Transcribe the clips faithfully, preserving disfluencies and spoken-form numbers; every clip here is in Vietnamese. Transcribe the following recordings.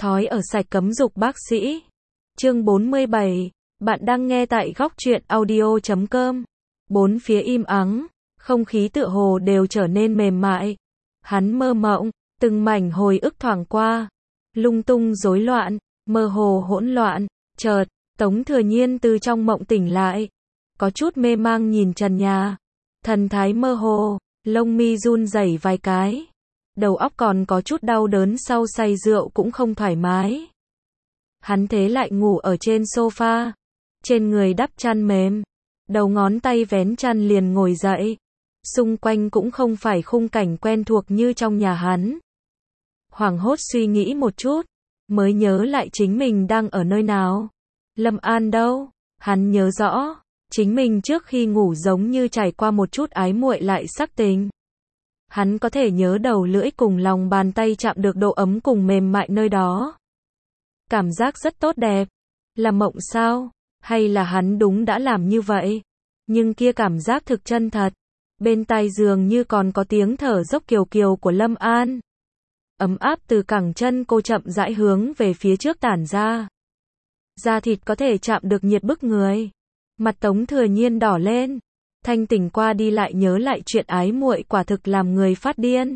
Thói ở sạch cấm dục bác sĩ. Chương bốn mươi bảy. Bạn đang nghe tại góc truyện audio chấm com. Bốn phía im ắng, không khí tựa hồ đều trở nên mềm mại. Hắn mơ mộng, từng mảnh hồi ức thoảng qua, lung tung rối loạn, mơ hồ hỗn loạn. Chợt, Tống Thừa Nhiên từ trong mộng tỉnh lại, có chút mê mang nhìn trần nhà, thần thái mơ hồ, lông mi run rẩy vài cái. Đầu óc còn có chút đau đớn sau say rượu cũng không thoải mái. Hắn thế lại ngủ ở trên sofa, trên người đắp chăn mềm, đầu ngón tay vén chăn liền ngồi dậy. Xung quanh cũng không phải khung cảnh quen thuộc như trong nhà hắn. Hoảng hốt suy nghĩ một chút, mới nhớ lại chính mình đang ở nơi nào. Lâm An đâu? Hắn nhớ rõ, chính mình trước khi ngủ giống như trải qua một chút ái muội lại sắc tình. Hắn có thể nhớ đầu lưỡi cùng lòng bàn tay chạm được độ ấm cùng mềm mại nơi đó. Cảm giác rất tốt đẹp. Là mộng sao? Hay là hắn đúng đã làm như vậy? Nhưng kia cảm giác thực chân thật. Bên tai dường như còn có tiếng thở dốc kiều kiều của Lâm An. Ấm áp từ cẳng chân cô chậm rãi hướng về phía trước tản ra. Da thịt có thể chạm được nhiệt bức người. Mặt Tống Thừa Nhiên đỏ lên. Thanh tỉnh qua đi lại nhớ lại chuyện ái muội quả thực làm người phát điên.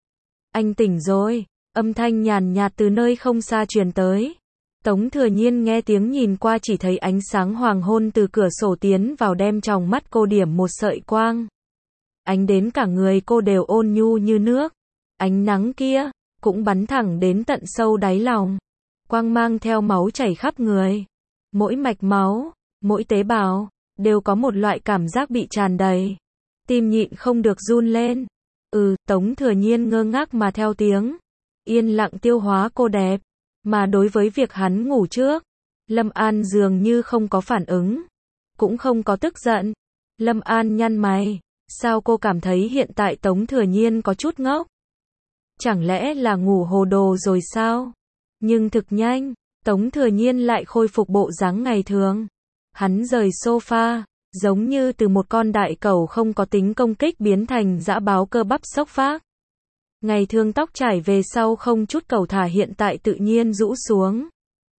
Anh tỉnh rồi, âm thanh nhàn nhạt từ nơi không xa truyền tới. Tống Thừa Nhiên nghe tiếng nhìn qua chỉ thấy ánh sáng hoàng hôn từ cửa sổ tiến vào đem trong mắt cô điểm một sợi quang. Ánh đến cả người cô đều ôn nhu như nước. Ánh nắng kia, cũng bắn thẳng đến tận sâu đáy lòng. Quang mang theo máu chảy khắp người. Mỗi mạch máu, mỗi tế bào đều có một loại cảm giác bị tràn đầy. Tim nhịn không được run lên. Ừ, Tống Thừa Nhiên ngơ ngác mà theo tiếng. Yên lặng tiêu hóa cô đẹp. Mà đối với việc hắn ngủ trước, Lâm An dường như không có phản ứng. Cũng không có tức giận. Lâm An nhăn mày. Sao cô cảm thấy hiện tại Tống Thừa Nhiên có chút ngốc? Chẳng lẽ là ngủ hồ đồ rồi sao? Nhưng thực nhanh, Tống Thừa Nhiên lại khôi phục bộ dáng ngày thường. Hắn rời sofa, giống như từ một con đại cẩu không có tính công kích biến thành dã báo cơ bắp xốc phác. Ngày thường tóc trải về sau không chút cầu thả hiện tại tự nhiên rũ xuống.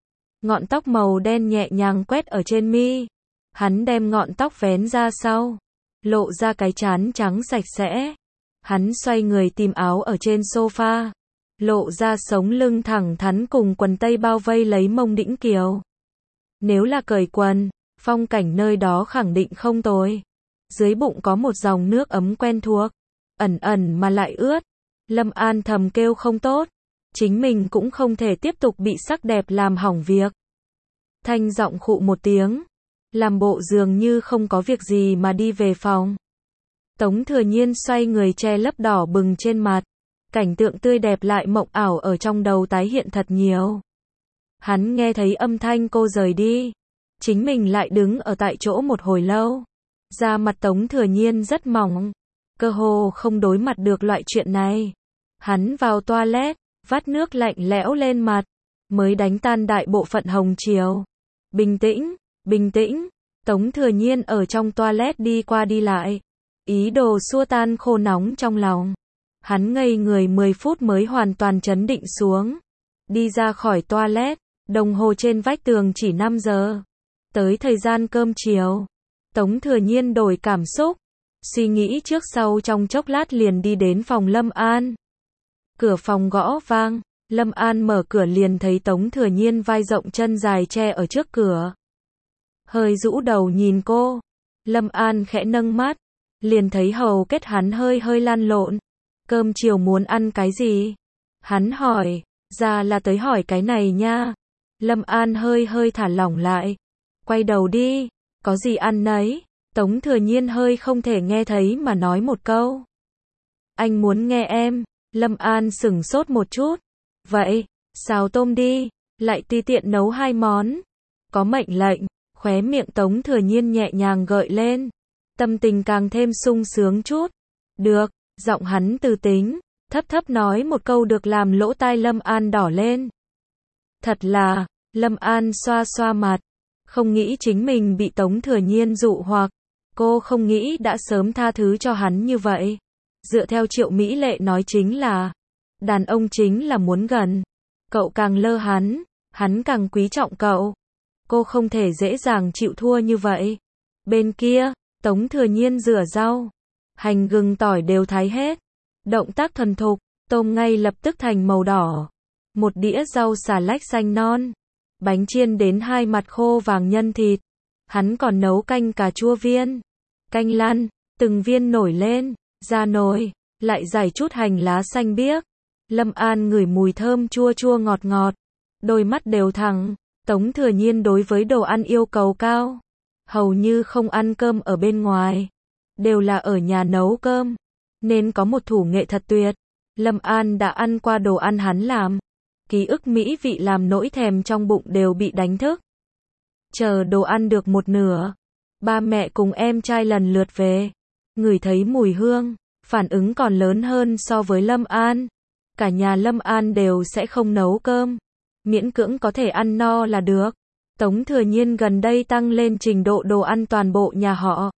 Ngọn tóc màu đen nhẹ nhàng quét ở trên mi. Hắn đem ngọn tóc vén ra sau, lộ ra cái trán trắng sạch sẽ. Hắn xoay người tìm áo ở trên sofa, lộ ra sống lưng thẳng thắn cùng quần tây bao vây lấy mông đĩnh kiều. Nếu là cởi quần, phong cảnh nơi đó khẳng định không tồi. Dưới bụng có một dòng nước ấm quen thuộc, ẩn ẩn mà lại ướt. Lâm An thầm kêu không tốt, chính mình cũng không thể tiếp tục bị sắc đẹp làm hỏng việc. Thanh giọng khụ một tiếng, làm bộ dường như không có việc gì mà đi về phòng. Tống Thừa Nhiên xoay người che lấp đỏ bừng trên mặt. Cảnh tượng tươi đẹp lại mộng ảo ở trong đầu tái hiện thật nhiều. Hắn nghe thấy âm thanh cô rời đi. Chính mình lại đứng ở tại chỗ một hồi lâu. Da mặt Tống Thừa Nhiên rất mỏng. Cơ hồ không đối mặt được loại chuyện này. Hắn vào toilet, vắt nước lạnh lẽo lên mặt. Mới đánh tan đại bộ phận hồng chiều. Bình tĩnh, bình tĩnh. Tống Thừa Nhiên ở trong toilet đi qua đi lại. Ý đồ xua tan khô nóng trong lòng. Hắn ngây người mười phút mới hoàn toàn trấn định xuống. Đi ra khỏi toilet, đồng hồ trên vách tường chỉ năm giờ. Tới thời gian cơm chiều. Tống Thừa Nhiên đổi cảm xúc. Suy nghĩ trước sau trong chốc lát liền đi đến phòng Lâm An. Cửa phòng gõ vang. Lâm An mở cửa liền thấy Tống Thừa Nhiên vai rộng chân dài che ở trước cửa. Hơi rũ đầu nhìn cô. Lâm An khẽ nâng mắt. Liền thấy hầu kết hắn hơi hơi lăn lộn. Cơm chiều muốn ăn cái gì? Hắn hỏi. Ra là tới hỏi cái này nha. Lâm An hơi hơi thả lỏng lại. Quay đầu đi. Có gì ăn nấy? Tống Thừa Nhiên hơi không thể nghe thấy mà nói một câu. Anh muốn nghe em. Lâm An sửng sốt một chút. Vậy, xào tôm đi. Lại tùy tiện nấu hai món. Có mệnh lệnh. Khóe miệng Tống Thừa Nhiên nhẹ nhàng gợi lên. Tâm tình càng thêm sung sướng chút. Được, giọng hắn từ tính, thấp thấp nói một câu được làm lỗ tai Lâm An đỏ lên. Thật là, Lâm An xoa xoa mặt, không nghĩ chính mình bị Tống Thừa Nhiên dụ hoặc, cô không nghĩ đã sớm tha thứ cho hắn như vậy. Dựa theo Triệu Mỹ Lệ nói chính là, đàn ông chính là muốn gần, Cậu càng lơ hắn, hắn càng quý trọng cậu. Cô không thể dễ dàng chịu thua như vậy. Bên kia, Tống Thừa Nhiên rửa rau, hành gừng tỏi đều thái hết. Động tác thuần thục, tôm ngay lập tức thành màu đỏ. Một đĩa rau xà lách xanh non, bánh chiên đến hai mặt khô vàng nhân thịt. Hắn còn nấu canh cà chua viên. Canh lăn, từng viên nổi lên, ra nồi, lại rải chút hành lá xanh biếc. Lâm An ngửi mùi thơm chua chua ngọt ngọt, đôi mắt đều thẳng. Tống Thừa Nhiên đối với đồ ăn yêu cầu cao, hầu như không ăn cơm ở bên ngoài, đều là ở nhà nấu cơm, nên có một thủ nghệ thật tuyệt. Lâm An đã ăn qua đồ ăn hắn làm, ký ức mỹ vị làm nỗi thèm trong bụng đều bị đánh thức. Chờ đồ ăn được một nửa, ba mẹ cùng em trai lần lượt về, ngửi thấy mùi hương, phản ứng còn lớn hơn so với Lâm An. Cả nhà Lâm An đều sẽ không nấu cơm, miễn cưỡng có thể ăn no là được. Tống Thừa Nhiên gần đây tăng lên trình độ đồ ăn toàn bộ nhà họ.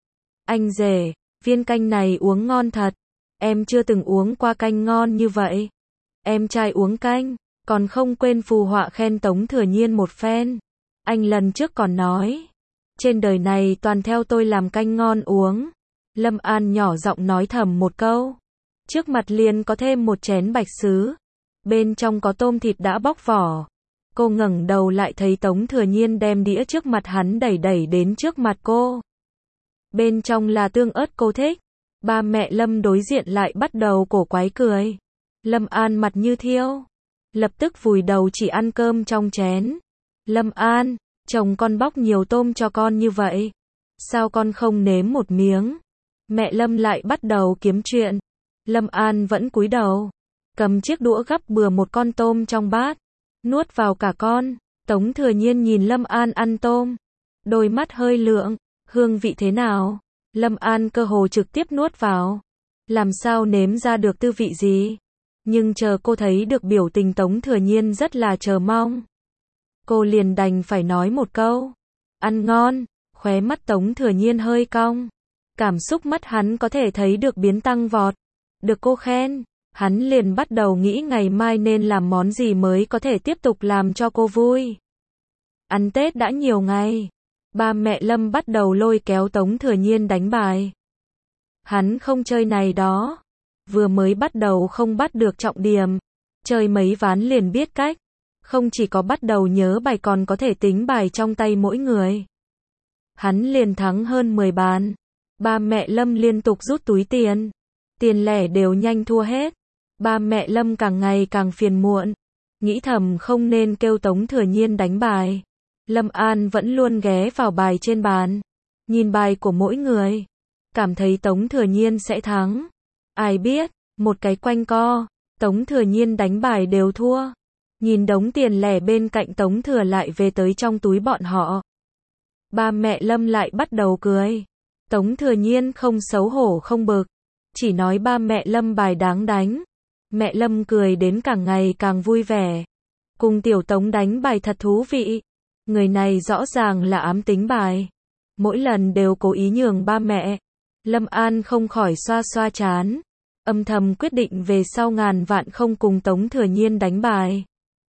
Anh rể, viên canh này uống ngon thật, em chưa từng uống qua canh ngon như vậy. Em trai uống canh, còn không quên phù họa khen Tống Thừa Nhiên một phen. Anh lần trước còn nói, trên đời này toàn theo tôi làm canh ngon uống. Lâm An nhỏ giọng nói thầm một câu. Trước mặt liền có thêm một chén bạch sứ, bên trong có tôm thịt đã bóc vỏ. Cô ngẩng đầu lại thấy Tống Thừa Nhiên đem đĩa trước mặt hắn đẩy đẩy đến trước mặt cô. Bên trong là tương ớt cô thích. Ba mẹ Lâm đối diện lại bắt đầu cổ quái cười. Lâm An mặt như thiêu, lập tức vùi đầu chỉ ăn cơm trong chén. Lâm An, chồng con bóc nhiều tôm cho con như vậy, sao con không nếm một miếng? Mẹ Lâm lại bắt đầu kiếm chuyện. Lâm An vẫn cúi đầu, cầm chiếc đũa gắp bừa một con tôm trong bát, nuốt vào cả con. Tống Thừa Nhiên nhìn Lâm An ăn tôm, đôi mắt hơi lượng, hương vị thế nào? Lâm An cơ hồ trực tiếp nuốt vào, làm sao nếm ra được tư vị gì? Nhưng chờ cô thấy được biểu tình Tống Thừa Nhiên rất là chờ mong, cô liền đành phải nói một câu, ăn ngon. Khóe mắt Tống Thừa Nhiên hơi cong, cảm xúc mắt hắn có thể thấy được biến tăng vọt. Được cô khen, hắn liền bắt đầu nghĩ ngày mai nên làm món gì mới có thể tiếp tục làm cho cô vui. Ăn Tết đã nhiều ngày, ba mẹ Lâm bắt đầu lôi kéo Tống Thừa Nhiên đánh bài. Hắn không chơi này đó, vừa mới bắt đầu không bắt được trọng điểm, chơi mấy ván liền biết cách, không chỉ có bắt đầu nhớ bài còn có thể tính bài trong tay mỗi người. Hắn liền thắng hơn mười bàn, ba mẹ Lâm liên tục rút túi tiền, tiền lẻ đều nhanh thua hết. Ba mẹ Lâm càng ngày càng phiền muộn, nghĩ thầm không nên kêu Tống Thừa Nhiên đánh bài. Lâm An vẫn luôn ghé vào bài trên bàn, nhìn bài của mỗi người, cảm thấy Tống Thừa Nhiên sẽ thắng. Ai biết, một cái quanh co, Tống Thừa Nhiên đánh bài đều thua. Nhìn đống tiền lẻ bên cạnh Tống Thừa lại về tới trong túi bọn họ. Ba mẹ Lâm lại bắt đầu cười. Tống Thừa Nhiên không xấu hổ không bực, chỉ nói ba mẹ Lâm bài đáng đánh. Mẹ Lâm cười đến càng ngày càng vui vẻ. Cùng tiểu Tống đánh bài thật thú vị. Người này rõ ràng là ám tính bài, mỗi lần đều cố ý nhường ba mẹ. Lâm An không khỏi xoa xoa trán, âm thầm quyết định về sau ngàn vạn không cùng Tống Thừa Nhiên đánh bài.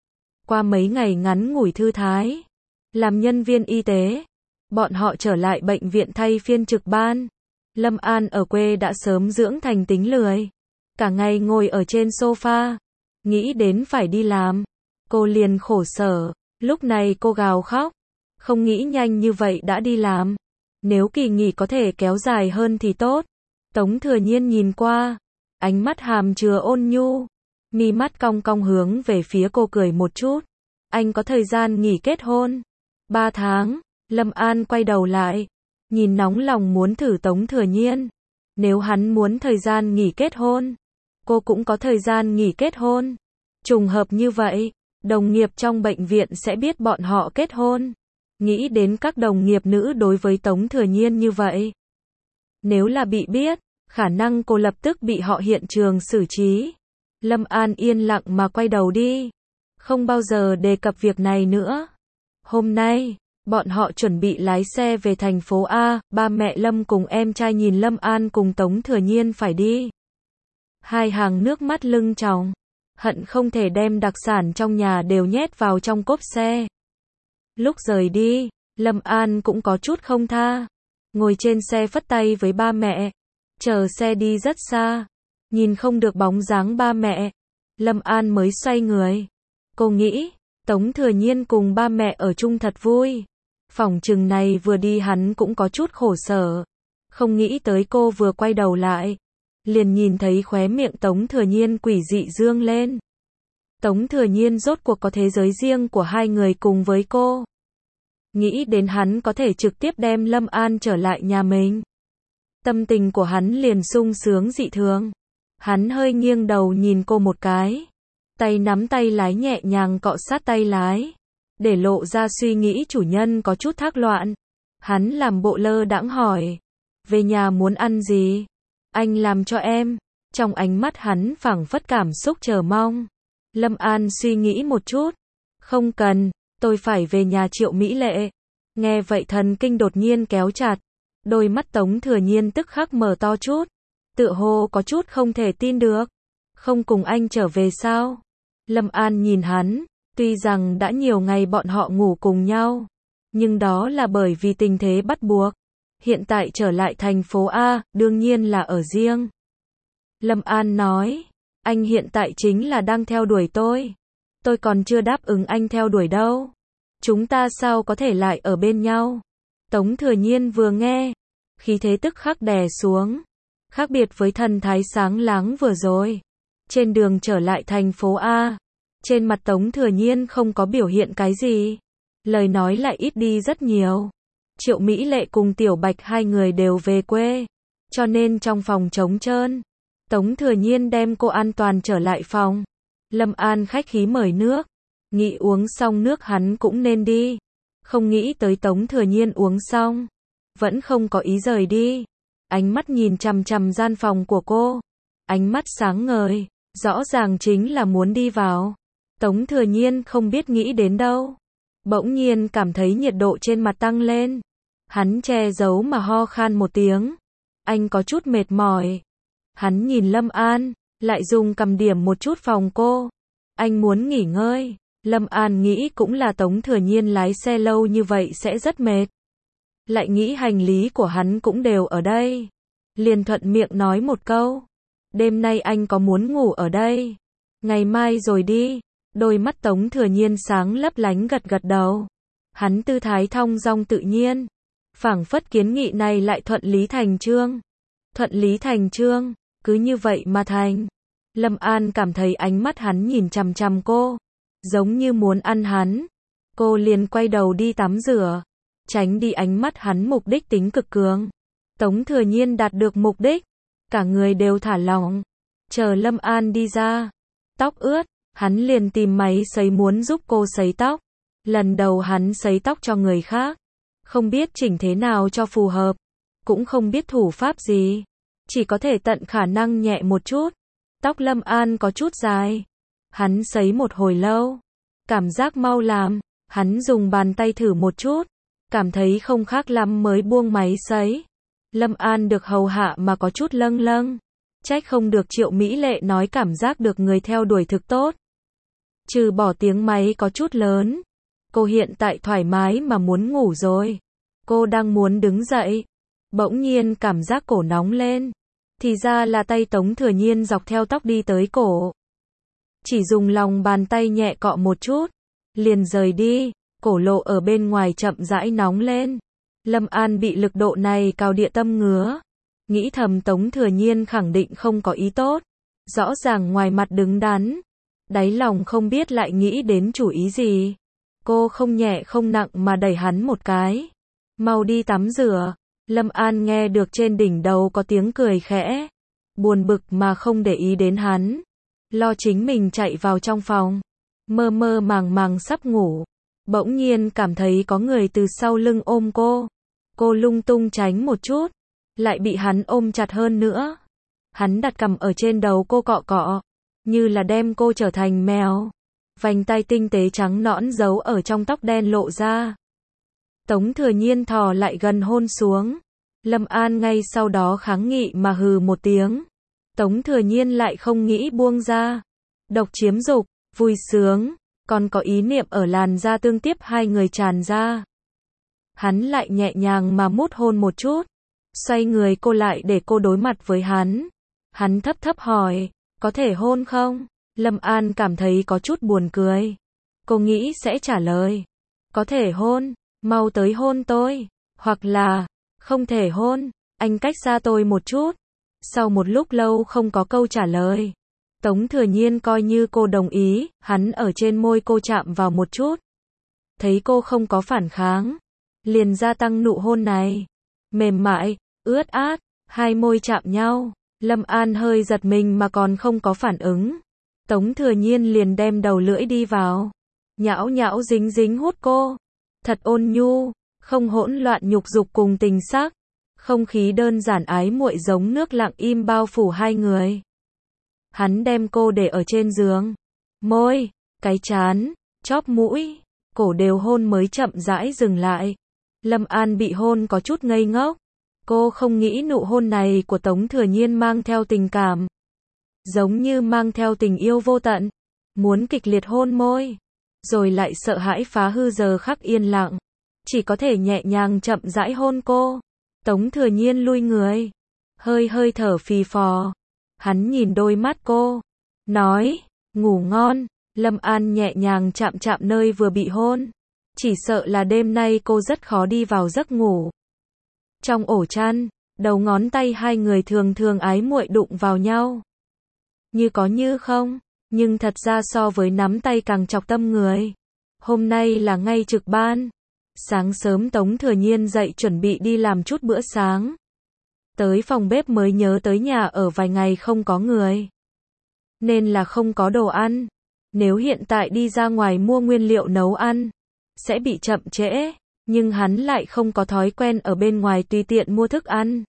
Qua mấy ngày ngắn ngủi thư thái, làm nhân viên y tế, bọn họ trở lại bệnh viện thay phiên trực ban. Lâm An ở quê đã sớm dưỡng thành tính lười, cả ngày ngồi ở trên sofa, nghĩ đến phải đi làm, cô liền khổ sở. Lúc này cô gào khóc, không nghĩ nhanh như vậy đã đi làm, nếu kỳ nghỉ có thể kéo dài hơn thì tốt. Tống Thừa Nhiên nhìn qua, ánh mắt hàm chứa ôn nhu, mi mắt cong cong hướng về phía cô cười một chút. Anh có thời gian nghỉ kết hôn? Ba tháng. Lâm An quay đầu lại, nhìn nóng lòng muốn thử Tống Thừa Nhiên. Nếu hắn muốn thời gian nghỉ kết hôn, cô cũng có thời gian nghỉ kết hôn. Trùng hợp như vậy, đồng nghiệp trong bệnh viện sẽ biết bọn họ kết hôn. Nghĩ đến các đồng nghiệp nữ đối với Tống Thừa Nhiên như vậy, nếu là bị biết, khả năng cô lập tức bị họ hiện trường xử trí. Lâm An yên lặng mà quay đầu đi, không bao giờ đề cập việc này nữa. Hôm nay, bọn họ chuẩn bị lái xe về thành phố A, ba mẹ Lâm cùng em trai nhìn Lâm An cùng Tống Thừa Nhiên phải đi. Hai hàng nước mắt lưng tròng. hận không thể đem đặc sản trong nhà đều nhét vào trong cốp xe. Lúc rời đi, Lâm An cũng có chút không tha. Ngồi trên xe phất tay với ba mẹ. Chờ xe đi rất xa. Nhìn không được bóng dáng ba mẹ. Lâm An mới xoay người. Cô nghĩ, Tống Thừa Nhiên cùng ba mẹ ở chung thật vui. Phỏng chừng này vừa đi hắn cũng có chút khổ sở. Không nghĩ tới cô vừa quay đầu lại. Liền nhìn thấy khóe miệng Tống Thừa Nhiên quỷ dị dương lên. Tống Thừa Nhiên rốt cuộc có thế giới riêng của hai người cùng với cô. Nghĩ đến hắn có thể trực tiếp đem Lâm An trở lại nhà mình. Tâm tình của hắn liền sung sướng dị thường. Hắn hơi nghiêng đầu nhìn cô một cái. Tay nắm tay lái nhẹ nhàng cọ sát tay lái. Để lộ ra suy nghĩ chủ nhân có chút thác loạn. Hắn làm bộ lơ đãng hỏi. Về nhà muốn ăn gì? Anh làm cho em. Trong ánh mắt hắn phảng phất cảm xúc chờ mong. Lâm An suy nghĩ một chút. Không cần, tôi phải về nhà Triệu Mỹ Lệ. Nghe vậy thần kinh đột nhiên kéo chặt. Đôi mắt Tống Thừa Nhiên tức khắc mở to chút. Tựa hồ có chút không thể tin được. Không cùng anh trở về sao? Lâm An nhìn hắn. Tuy rằng đã nhiều ngày bọn họ ngủ cùng nhau. Nhưng đó là bởi vì tình thế bắt buộc. Hiện tại trở lại thành phố A, đương nhiên là ở riêng. Lâm An nói. Anh hiện tại chính là đang theo đuổi tôi. Tôi còn chưa đáp ứng anh theo đuổi đâu. Chúng ta sao có thể lại ở bên nhau? Tống Thừa Nhiên vừa nghe. Khí thế tức khắc đè xuống. Khác biệt với thần thái sáng láng vừa rồi. Trên đường trở lại thành phố A. Trên mặt Tống Thừa Nhiên không có biểu hiện cái gì. Lời nói lại ít đi rất nhiều. Triệu Mỹ Lệ cùng Tiểu Bạch hai người đều về quê. Cho nên trong phòng trống trơn. Tống Thừa Nhiên đem cô an toàn trở lại phòng. Lâm An khách khí mời nước. Nghĩ uống xong nước hắn cũng nên đi. Không nghĩ tới Tống Thừa Nhiên uống xong. Vẫn không có ý rời đi. Ánh mắt nhìn chằm chằm gian phòng của cô. Ánh mắt sáng ngời. Rõ ràng chính là muốn đi vào. Tống Thừa Nhiên không biết nghĩ đến đâu. Bỗng nhiên cảm thấy nhiệt độ trên mặt tăng lên. Hắn che giấu mà ho khan một tiếng. Anh có chút mệt mỏi. Hắn nhìn Lâm An, lại dùng cầm điểm một chút phòng cô. Anh muốn nghỉ ngơi. Lâm An nghĩ cũng là Tống Thừa Nhiên lái xe lâu như vậy sẽ rất mệt. Lại nghĩ hành lý của hắn cũng đều ở đây. Liền thuận miệng nói một câu. Đêm nay anh có muốn ngủ ở đây? Ngày mai rồi đi. Đôi mắt Tống Thừa Nhiên sáng lấp lánh gật gật đầu. Hắn tư thái thong dong tự nhiên. Phảng phất kiến nghị này lại thuận lý thành chương. Thuận lý thành chương, cứ như vậy mà thành. Lâm An cảm thấy ánh mắt hắn nhìn chằm chằm cô. Giống như muốn ăn hắn. Cô liền quay đầu đi tắm rửa. Tránh đi ánh mắt hắn mục đích tính cực cường. Tống Thừa Nhiên đạt được mục đích. Cả người đều thả lỏng. Chờ Lâm An đi ra. Tóc ướt. Hắn liền tìm máy sấy muốn giúp cô sấy tóc. Lần đầu hắn sấy tóc cho người khác. Không biết chỉnh thế nào cho phù hợp. Cũng không biết thủ pháp gì. Chỉ có thể tận khả năng nhẹ một chút. Tóc Lâm An có chút dài. Hắn sấy một hồi lâu. Cảm giác mau làm. Hắn dùng bàn tay thử một chút. Cảm thấy không khác lắm mới buông máy sấy. Lâm An được hầu hạ mà có chút lâng lâng. Trách không được Triệu Mỹ Lệ nói cảm giác được người theo đuổi thực tốt. Trừ bỏ tiếng máy có chút lớn. Cô hiện tại thoải mái mà muốn ngủ rồi. Cô đang muốn đứng dậy. Bỗng nhiên cảm giác cổ nóng lên. Thì ra là tay Tống Thừa Nhiên dọc theo tóc đi tới cổ. Chỉ dùng lòng bàn tay nhẹ cọ một chút. Liền rời đi. Cổ lộ ở bên ngoài chậm rãi nóng lên. Lâm An bị lực độ này cào địa tâm ngứa. Nghĩ thầm Tống Thừa Nhiên khẳng định không có ý tốt. Rõ ràng ngoài mặt đứng đắn. Đáy lòng không biết lại nghĩ đến chủ ý gì. Cô không nhẹ không nặng mà đẩy hắn một cái. Mau đi tắm rửa. Lâm An nghe được trên đỉnh đầu có tiếng cười khẽ. Buồn bực mà không để ý đến hắn. Lo chính mình chạy vào trong phòng. Mơ mơ màng màng sắp ngủ. Bỗng nhiên cảm thấy có người từ sau lưng ôm cô. Cô lung tung tránh một chút. Lại bị hắn ôm chặt hơn nữa. Hắn đặt cằm ở trên đầu cô cọ cọ. Như là đem cô trở thành mèo. Vành tay tinh tế trắng nõn giấu ở trong tóc đen lộ ra. Tống Thừa Nhiên thò lại gần hôn xuống. Lâm An ngay sau đó kháng nghị mà hừ một tiếng. Tống Thừa Nhiên lại không nghĩ buông ra. độc chiếm dục, vui sướng, còn có ý niệm ở làn da tương tiếp hai người tràn ra. Hắn lại nhẹ nhàng mà mút hôn một chút, xoay người cô lại để cô đối mặt với hắn. Hắn thấp thấp hỏi, có thể hôn không? Lâm An cảm thấy có chút buồn cười. Cô nghĩ sẽ trả lời, có thể hôn, mau tới hôn tôi, hoặc là, không thể hôn, anh cách xa tôi một chút. Sau một lúc lâu không có câu trả lời, Tống Thừa Nhiên coi như cô đồng ý, hắn ở trên môi cô chạm vào một chút. Thấy cô không có phản kháng, liền gia tăng nụ hôn này. Mềm mại, ướt át, hai môi chạm nhau. Lâm An hơi giật mình mà còn không có phản ứng. Tống Thừa Nhiên liền đem đầu lưỡi đi vào, nhão nhão dính dính hút cô. Thật ôn nhu, không hỗn loạn nhục dục cùng tình sắc. Không khí đơn giản ái muội giống nước lặng im bao phủ hai người. Hắn đem cô để ở trên giường. Môi, cái trán, chóp mũi, cổ đều hôn mới chậm rãi dừng lại. Lâm An bị hôn có chút ngây ngốc. Cô không nghĩ nụ hôn này của Tống Thừa Nhiên mang theo tình cảm. Giống như mang theo tình yêu vô tận. Muốn kịch liệt hôn môi. Rồi lại sợ hãi phá hư giờ khắc yên lặng. Chỉ có thể nhẹ nhàng chậm rãi hôn cô. Tống Thừa Nhiên lui người. Hơi hơi thở phì phò. Hắn nhìn đôi mắt cô. Nói, ngủ ngon. Lâm An nhẹ nhàng chạm chạm nơi vừa bị hôn. Chỉ sợ là đêm nay cô rất khó đi vào giấc ngủ. Trong ổ chăn, đầu ngón tay hai người thường thường ái muội đụng vào nhau. Như có như không, nhưng thật ra so với nắm tay càng chọc tâm người. Hôm nay là ngay trực ban. Sáng sớm Tống Thừa Nhiên dậy chuẩn bị đi làm chút bữa sáng. Tới phòng bếp mới nhớ tới nhà ở vài ngày không có người. Nên là không có đồ ăn. Nếu hiện tại đi ra ngoài mua nguyên liệu nấu ăn, sẽ bị chậm trễ. Nhưng hắn lại không có thói quen ở bên ngoài tùy tiện mua thức ăn.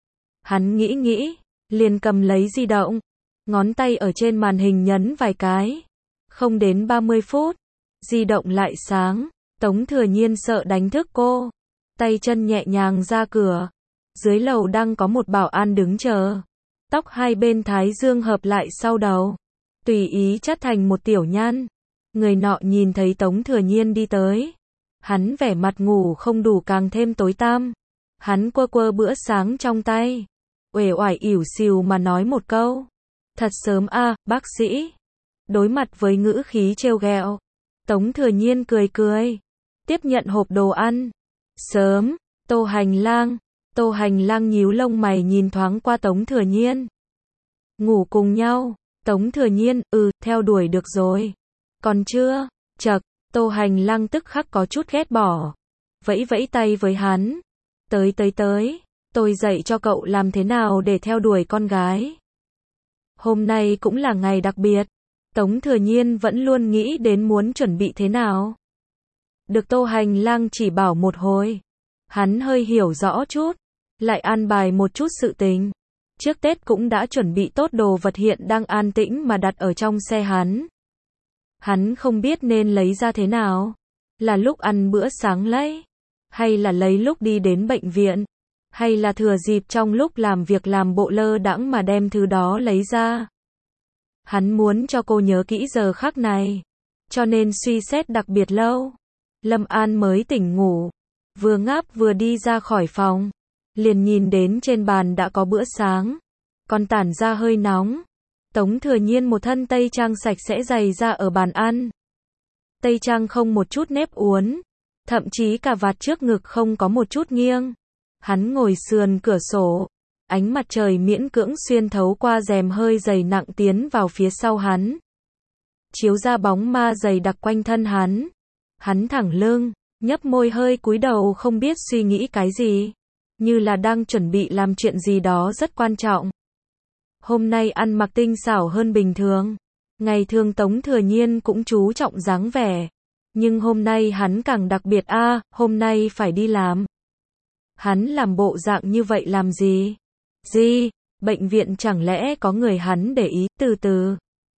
Hắn nghĩ nghĩ, liền cầm lấy di động. Ngón tay ở trên màn hình nhấn vài cái. Không đến ba mươi phút, di động lại sáng. Tống Thừa Nhiên sợ đánh thức cô. Tay chân nhẹ nhàng ra cửa. Dưới lầu đang có một bảo an đứng chờ. Tóc hai bên thái dương hợp lại sau đầu. Tùy ý chắt thành một tiểu nhăn. Người nọ nhìn thấy Tống Thừa Nhiên đi tới. Hắn vẻ mặt ngủ không đủ càng thêm tối tăm. Hắn quơ quơ bữa sáng trong tay. Uể oải ỉu xìu mà nói một câu. Thật sớm a, à, bác sĩ. Đối mặt với ngữ khí trêu ghẹo. Tống Thừa Nhiên cười cười. Tiếp nhận hộp đồ ăn. Sớm, Tô Hành Lang. Tô Hành Lang nhíu lông mày nhìn thoáng qua Tống Thừa Nhiên. Ngủ cùng nhau. Tống Thừa Nhiên, ừ, theo đuổi được rồi. Còn chưa, chậc. Tô Hành Lang tức khắc có chút ghét bỏ. Vẫy vẫy tay với hắn. Tới tới tới, tôi dạy cho cậu làm thế nào để theo đuổi con gái. Hôm nay cũng là ngày đặc biệt. Tống Thừa Nhiên vẫn luôn nghĩ đến muốn chuẩn bị thế nào. Được Tô Hành Lang chỉ bảo một hồi. Hắn hơi hiểu rõ chút. Lại an bài một chút sự tình. Trước Tết cũng đã chuẩn bị tốt đồ vật hiện đang an tĩnh mà đặt ở trong xe hắn. Hắn không biết nên lấy ra thế nào. Là lúc ăn bữa sáng lấy. Hay là lấy lúc đi đến bệnh viện. Hay là thừa dịp trong lúc làm việc làm bộ lơ đãng mà đem thứ đó lấy ra. Hắn muốn cho cô nhớ kỹ giờ khắc này. Cho nên suy xét đặc biệt lâu. Lâm An mới tỉnh ngủ. Vừa ngáp vừa đi ra khỏi phòng. Liền nhìn đến trên bàn đã có bữa sáng. Còn tản ra hơi nóng. Tống Thừa Nhiên một thân tây trang sạch sẽ giày ra ở bàn ăn. Tây trang không một chút nếp uốn. Thậm chí cả vạt trước ngực không có một chút nghiêng. Hắn ngồi sườn cửa sổ. Ánh mặt trời miễn cưỡng xuyên thấu qua rèm hơi dày nặng tiến vào phía sau hắn. Chiếu ra bóng ma dày đặc quanh thân hắn. Hắn thẳng lưng, nhấp môi hơi cúi đầu không biết suy nghĩ cái gì. Như là đang chuẩn bị làm chuyện gì đó rất quan trọng. Hôm nay ăn mặc tinh xảo hơn bình thường. Ngày thường Tống Thừa Nhiên cũng chú trọng dáng vẻ. Nhưng hôm nay hắn càng đặc biệt a, à, hôm nay phải đi làm. Hắn làm bộ dạng như vậy làm gì? Gì? Bệnh viện chẳng lẽ có người hắn để ý, từ từ.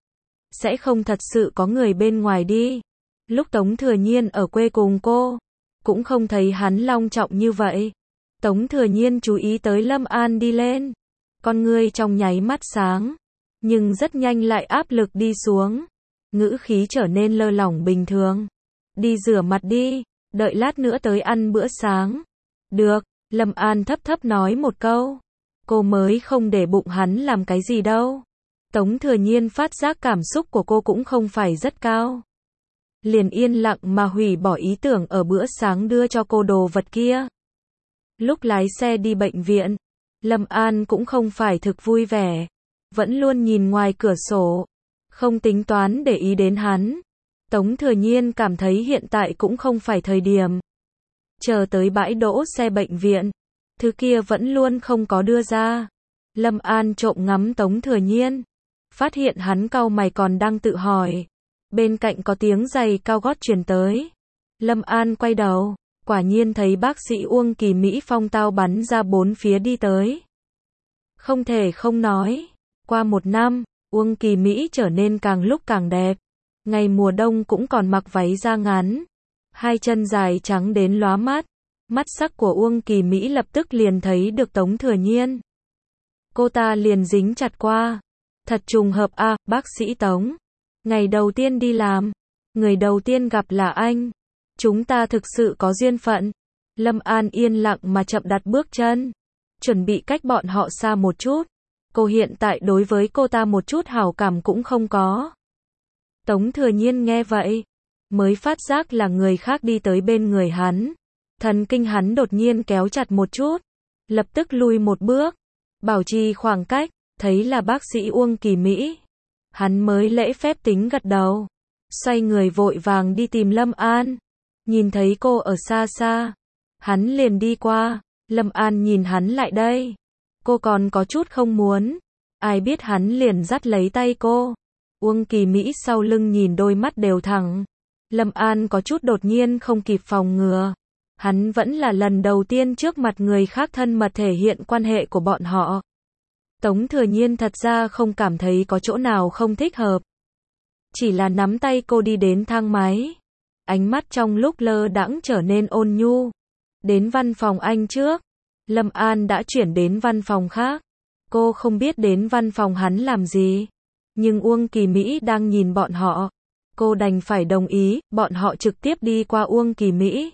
Sẽ không thật sự có người bên ngoài đi. Lúc Tống Thừa Nhiên ở quê cùng cô, cũng không thấy hắn long trọng như vậy. Tống Thừa Nhiên chú ý tới Lâm An đi lên. Con ngươi trong nháy mắt sáng. nhưng rất nhanh lại áp lực đi xuống. Ngữ khí trở nên lơ lỏng bình thường. Đi rửa mặt đi, đợi lát nữa tới ăn bữa sáng. Được, Lâm An thấp thấp nói một câu. Cô mới không để bụng hắn làm cái gì đâu. Tống Thừa Nhiên phát giác cảm xúc của cô cũng không phải rất cao. Liền yên lặng mà hủy bỏ ý tưởng ở bữa sáng đưa cho cô đồ vật kia. Lúc lái xe đi bệnh viện, Lâm An cũng không phải thực vui vẻ. Vẫn luôn nhìn ngoài cửa sổ. Không tính toán để ý đến hắn. Tống Thừa Nhiên cảm thấy hiện tại cũng không phải thời điểm. Chờ tới bãi đỗ xe bệnh viện. Thứ kia vẫn luôn không có đưa ra. Lâm An trộm ngắm Tống Thừa Nhiên. Phát hiện hắn cau mày còn đang tự hỏi. Bên cạnh có tiếng giày cao gót truyền tới. Lâm An quay đầu. Quả nhiên thấy bác sĩ Uông Kỳ Mỹ phong tao bắn ra bốn phía đi tới. Không thể không nói. Qua một năm, Uông Kỳ Mỹ trở nên càng lúc càng đẹp. Ngày mùa đông cũng còn mặc váy da ngắn. Hai chân dài trắng đến lóa mắt. Mắt sắc của Uông Kỳ Mỹ lập tức liền thấy được Tống Thừa Nhiên. Cô ta liền dính chặt qua. Thật trùng hợp a, à, bác sĩ Tống. Ngày đầu tiên đi làm. Người đầu tiên gặp là anh. Chúng ta thực sự có duyên phận. Lâm An yên lặng mà chậm đặt bước chân. Chuẩn bị cách bọn họ xa một chút. Cô hiện tại đối với cô ta một chút hảo cảm cũng không có. Tống Thừa Nhiên nghe vậy. Mới phát giác là người khác đi tới bên người hắn. Thần kinh hắn đột nhiên kéo chặt một chút. Lập tức lùi một bước. Bảo trì khoảng cách. Thấy là bác sĩ Uông Kỳ Mỹ. Hắn mới lễ phép tính gật đầu. Xoay người vội vàng đi tìm Lâm An. Nhìn thấy cô ở xa xa. Hắn liền đi qua. Lâm An nhìn hắn lại đây. Cô còn có chút không muốn. Ai biết hắn liền dắt lấy tay cô. Uông Kỳ Mỹ sau lưng nhìn đôi mắt đều thẳng. Lâm An có chút đột nhiên không kịp phòng ngừa. Hắn vẫn là lần đầu tiên trước mặt người khác thân mật thể hiện quan hệ của bọn họ. Tống Thừa Nhiên thật ra không cảm thấy có chỗ nào không thích hợp. Chỉ là nắm tay cô đi đến thang máy. Ánh mắt trong lúc lơ đãng trở nên ôn nhu. Đến văn phòng anh trước. Lâm An đã chuyển đến văn phòng khác. Cô không biết đến văn phòng hắn làm gì. Nhưng Uông Kỳ Mỹ đang nhìn bọn họ. Cô đành phải đồng ý, bọn họ trực tiếp đi qua Uông Kỳ Mỹ.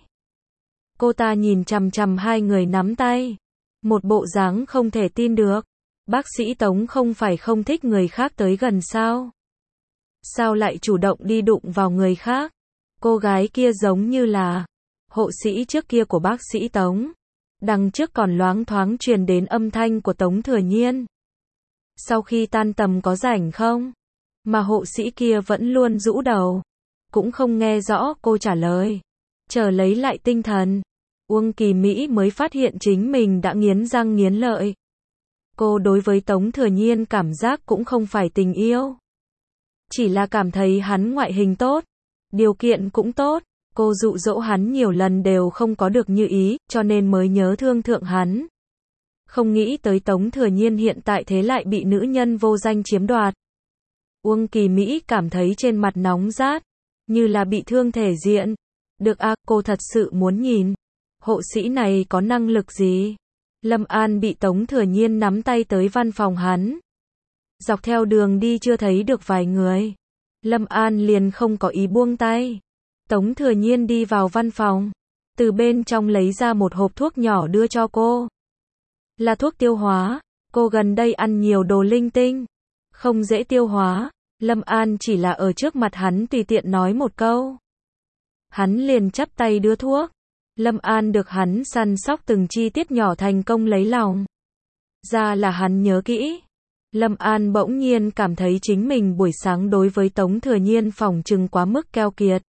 Cô ta nhìn chằm chằm hai người nắm tay. Một bộ dáng không thể tin được. Bác sĩ Tống không phải không thích người khác tới gần sao? Sao lại chủ động đi đụng vào người khác? Cô gái kia giống như là hộ sĩ trước kia của bác sĩ Tống. Đằng trước còn loáng thoáng truyền đến âm thanh của Tống Thừa Nhiên. Sau khi tan tầm có rảnh không? Mà hộ sĩ kia vẫn luôn rũ đầu. Cũng không nghe rõ cô trả lời. Chờ lấy lại tinh thần. Uông Kỳ Mỹ mới phát hiện chính mình đã nghiến răng nghiến lợi. Cô đối với Tống Thừa Nhiên cảm giác cũng không phải tình yêu. Chỉ là cảm thấy hắn ngoại hình tốt. Điều kiện cũng tốt. Cô dụ dỗ hắn nhiều lần đều không có được như ý, cho nên mới nhớ thương thượng hắn. Không nghĩ tới Tống Thừa Nhiên hiện tại thế lại bị nữ nhân vô danh chiếm đoạt. Uông Kỳ Mỹ cảm thấy trên mặt nóng rát. Như là bị thương thể diện. Được à, cô thật sự muốn nhìn. Hộ sĩ này có năng lực gì? Lâm An bị Tống Thừa Nhiên nắm tay tới văn phòng hắn. Dọc theo đường đi chưa thấy được vài người. Lâm An liền không có ý buông tay. Tống Thừa Nhiên đi vào văn phòng. Từ bên trong lấy ra một hộp thuốc nhỏ đưa cho cô. Là thuốc tiêu hóa. Cô gần đây ăn nhiều đồ linh tinh. Không dễ tiêu hóa. Lâm An chỉ là ở trước mặt hắn tùy tiện nói một câu. Hắn liền chắp tay đưa thuốc. Lâm An được hắn săn sóc từng chi tiết nhỏ thành công lấy lòng. Ra là hắn nhớ kỹ. Lâm An bỗng nhiên cảm thấy chính mình buổi sáng đối với Tống Thừa Nhiên phỏng chừng quá mức keo kiệt.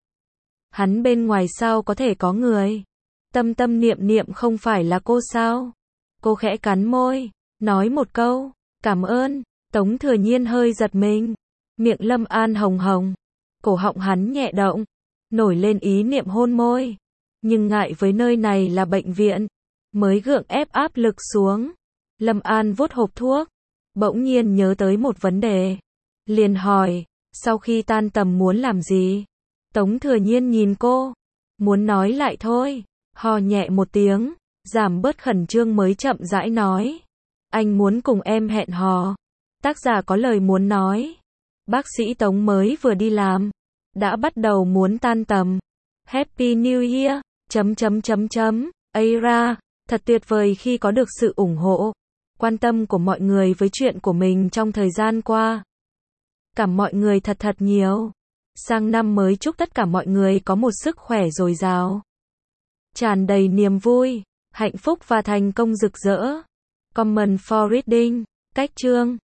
Hắn bên ngoài sao có thể có người. Tâm tâm niệm niệm không phải là cô sao? Cô khẽ cắn môi, nói một câu, cảm ơn. Tống Thừa Nhiên hơi giật mình. Miệng Lâm An hồng hồng. Cổ họng hắn nhẹ động. Nổi lên ý niệm hôn môi. Nhưng ngại với nơi này là bệnh viện. Mới gượng ép áp lực xuống. Lâm An vuốt hộp thuốc. Bỗng nhiên nhớ tới một vấn đề. Liền hỏi, sau khi tan tầm muốn làm gì? Tống Thừa Nhiên nhìn cô. Muốn nói lại thôi. Hò nhẹ một tiếng. Giảm bớt khẩn trương mới chậm rãi nói. Anh muốn cùng em hẹn hò. Tác giả có lời muốn nói. Bác sĩ Tống mới vừa đi làm, đã bắt đầu muốn tan tầm. Happy New Year, chấm chấm chấm chấm, ây ra, thật tuyệt vời khi có được sự ủng hộ, quan tâm của mọi người với chuyện của mình trong thời gian qua. Cảm mọi người thật thật nhiều. Sang năm mới chúc tất cả mọi người có một sức khỏe dồi dào, tràn đầy niềm vui, hạnh phúc và thành công rực rỡ. Comment for reading. Cách chương